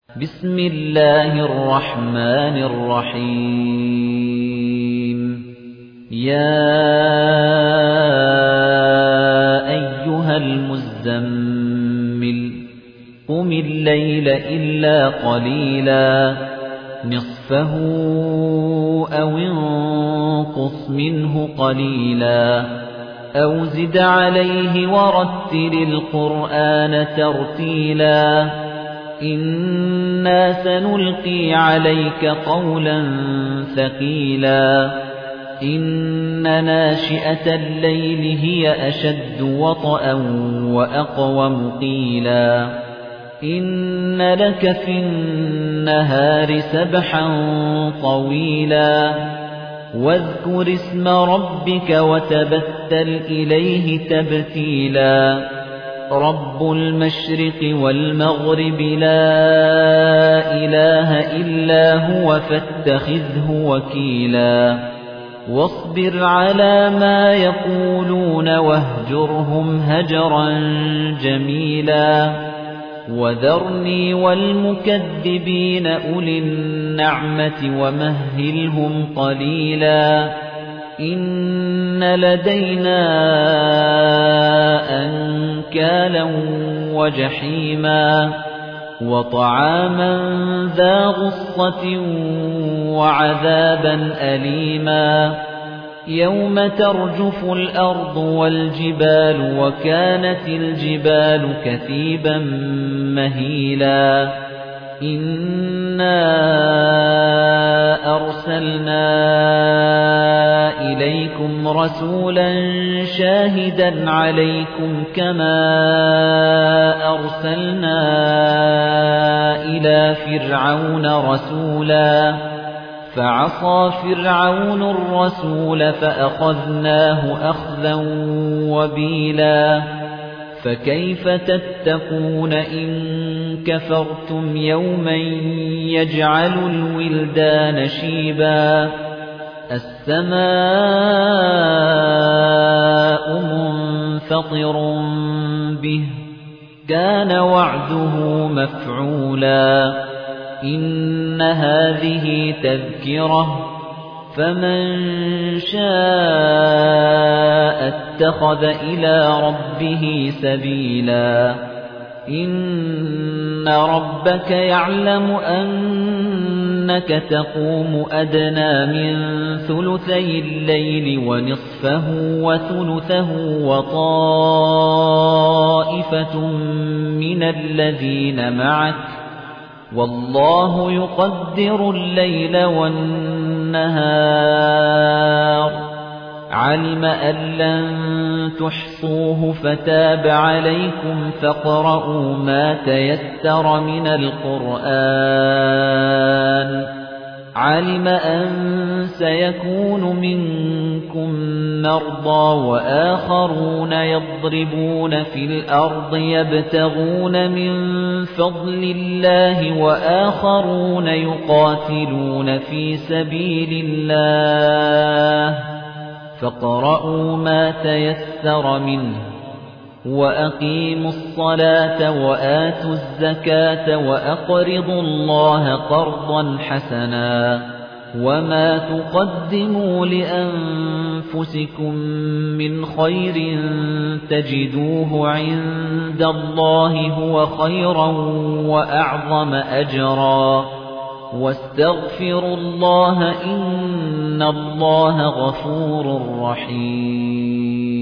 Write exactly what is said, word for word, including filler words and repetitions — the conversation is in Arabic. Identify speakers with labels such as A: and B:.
A: بسم الله الرحمن الرحيم يا أيها المزمل قم الليل إلا قليلا نصفه أو انقص منه قليلا أو زد عليه ورتل القرآن ترتيلا إنا سنلقي عليك قولا ثقيلا إن ناشئة الليل هي أشد وطئا وأقوم قيلا إن لك في النهار سبحا طويلا واذكر اسم ربك وتبتل إليه تبتيلا رب المشرق والمغرب لا إله إلا هو فاتخذه وكيلا واصبر على ما يقولون واهجرهم هجرا جميلا وذرني والمكذبين أولي النعمة ومهلهم قليلا إن لدينا أنكالا وجحيما وطعاما ذا غصة وعذابا أليما يوم ترجف الأرض والجبال وكانت الجبال كثيبا مهيلا إنا أرسلنا إليكم رسولا شاهدا عليكم كما أرسلنا إلى فرعون رسولا فعصى فرعون الرسول فأخذناه أخذا وبيلا فكيف تتقون إن كفرتم يوما يجعل الولدان شيبا السماء منفطر به كان وعده مفعولا إن هذه تذكرة فمن شاء اتخذ إلى ربه سبيلا إن ربك يعلم أنك تقوم أدنى من ثلثي الليل ونصفه وثلثه وطائفة من الذين معك والله يقدر الليل والنهار علم أن لن تحصوه فتاب عليكم فاقرؤوا ما تيسر من القرآن علم أن سيكون منكم مرضى وآخرون يضربون في الأرض يبتغون من فضل الله وآخرون يقاتلون في سبيل الله فاقرؤوا ما تيسر منه وأقيموا الصلاة وآتوا الزكاة وأقرضوا الله قرضا حسنا وما تقدموا لأنفسكم من خير تجدوه عند الله هو خيرا وأعظم أجرا واستغفروا الله إن الله غفور رحيم